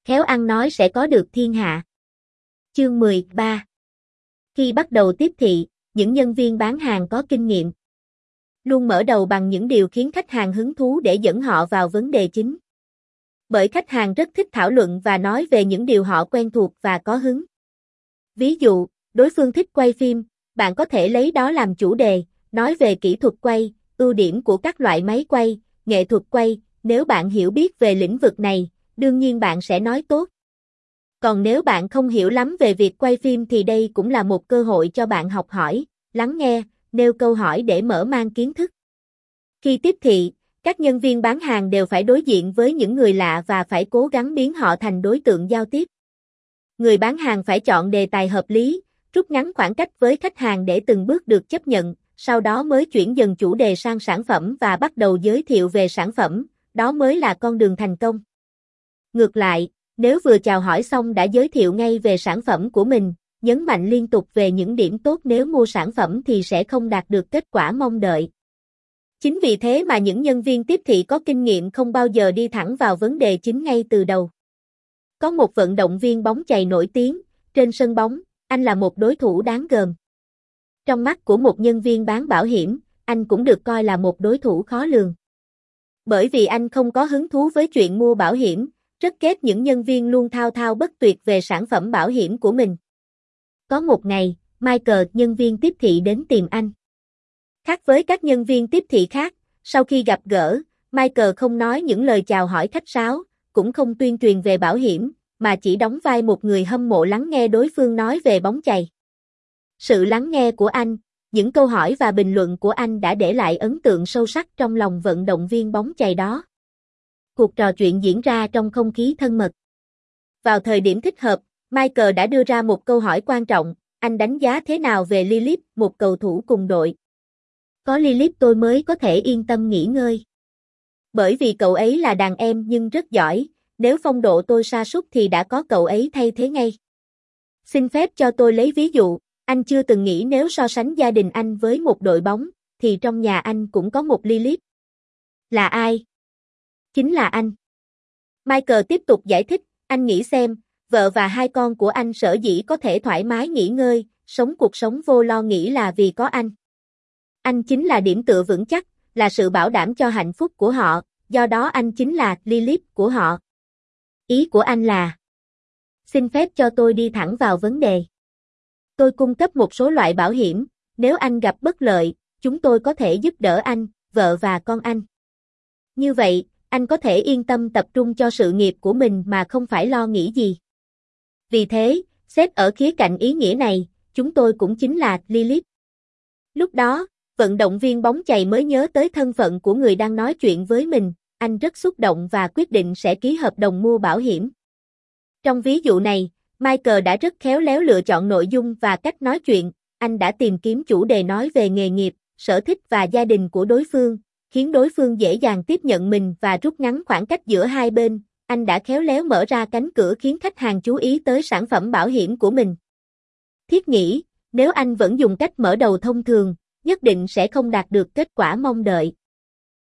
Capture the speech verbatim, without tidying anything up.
khéo ăn nói sẽ có được thiên hạ. Chương mười ba. Khi bắt đầu tiếp thị, những nhân viên bán hàng có kinh nghiệm luôn mở đầu bằng những điều khiến khách hàng hứng thú để dẫn họ vào vấn đề chính. Bởi khách hàng rất thích thảo luận và nói về những điều họ quen thuộc và có hứng. Ví dụ, đối phương thích quay phim, bạn có thể lấy đó làm chủ đề, nói về kỹ thuật quay, ưu điểm của các loại máy quay, nghệ thuật quay. Nếu bạn hiểu biết về lĩnh vực này, đương nhiên bạn sẽ nói tốt. Còn nếu bạn không hiểu lắm về việc quay phim thì đây cũng là một cơ hội cho bạn học hỏi, lắng nghe, nêu câu hỏi để mở mang kiến thức. Khi tiếp thị, các nhân viên bán hàng đều phải đối diện với những người lạ và phải cố gắng biến họ thành đối tượng giao tiếp. Người bán hàng phải chọn đề tài hợp lý, rút ngắn khoảng cách với khách hàng để từng bước được chấp nhận, sau đó mới chuyển dần chủ đề sang sản phẩm và bắt đầu giới thiệu về sản phẩm, đó mới là con đường thành công. Ngược lại, nếu vừa chào hỏi xong đã giới thiệu ngay về sản phẩm của mình, nhấn mạnh liên tục về những điểm tốt nếu mua sản phẩm thì sẽ không đạt được kết quả mong đợi. Chính vì thế mà những nhân viên tiếp thị có kinh nghiệm không bao giờ đi thẳng vào vấn đề chính ngay từ đầu. Có một vận động viên bóng chày nổi tiếng, trên sân bóng, anh là một đối thủ đáng gờm. Trong mắt của một nhân viên bán bảo hiểm, anh cũng được coi là một đối thủ khó lường. Bởi vì anh không có hứng thú với chuyện mua bảo hiểm, rất ghét những nhân viên luôn thao thao bất tuyệt về sản phẩm bảo hiểm của mình. Có một ngày, Michael, nhân viên tiếp thị đến tìm anh. Khác với các nhân viên tiếp thị khác, sau khi gặp gỡ, Michael không nói những lời chào hỏi khách sáo, cũng không tuyên truyền về bảo hiểm, mà chỉ đóng vai một người hâm mộ lắng nghe đối phương nói về bóng chày. Sự lắng nghe của anh, những câu hỏi và bình luận của anh đã để lại ấn tượng sâu sắc trong lòng vận động viên bóng chày đó. Cuộc trò chuyện diễn ra trong không khí thân mật. Vào thời điểm thích hợp, Michael đã đưa ra một câu hỏi quan trọng, anh đánh giá thế nào về Lilith, một cầu thủ cùng đội? Có Lilith tôi mới có thể yên tâm nghỉ ngơi. Bởi vì cậu ấy là đàn em nhưng rất giỏi, nếu phong độ tôi sa sút thì đã có cậu ấy thay thế ngay. Xin phép cho tôi lấy ví dụ, anh chưa từng nghĩ nếu so sánh gia đình anh với một đội bóng, thì trong nhà anh cũng có một Lilith. Là ai? Chính là anh. Michael tiếp tục giải thích, anh nghĩ xem, vợ và hai con của anh sở dĩ có thể thoải mái nghỉ ngơi, sống cuộc sống vô lo nghĩ là vì có anh. Anh chính là điểm tựa vững chắc, là sự bảo đảm cho hạnh phúc của họ, do đó anh chính là Lilith của họ. Ý của anh là... Xin phép cho tôi đi thẳng vào vấn đề. Tôi cung cấp một số loại bảo hiểm, nếu anh gặp bất lợi, chúng tôi có thể giúp đỡ anh, vợ và con anh. Như vậy, anh có thể yên tâm tập trung cho sự nghiệp của mình mà không phải lo nghĩ gì. Vì thế, xét ở khía cạnh ý nghĩa này, chúng tôi cũng chính là Lilith. Lúc đó, vận động viên bóng chày mới nhớ tới thân phận của người đang nói chuyện với mình, anh rất xúc động và quyết định sẽ ký hợp đồng mua bảo hiểm. Trong ví dụ này, Michael đã rất khéo léo lựa chọn nội dung và cách nói chuyện, anh đã tìm kiếm chủ đề nói về nghề nghiệp, sở thích và gia đình của đối phương, khiến đối phương dễ dàng tiếp nhận mình và rút ngắn khoảng cách giữa hai bên, anh đã khéo léo mở ra cánh cửa khiến khách hàng chú ý tới sản phẩm bảo hiểm của mình. Thiết nghĩ, nếu anh vẫn dùng cách mở đầu thông thường, nhất định sẽ không đạt được kết quả mong đợi.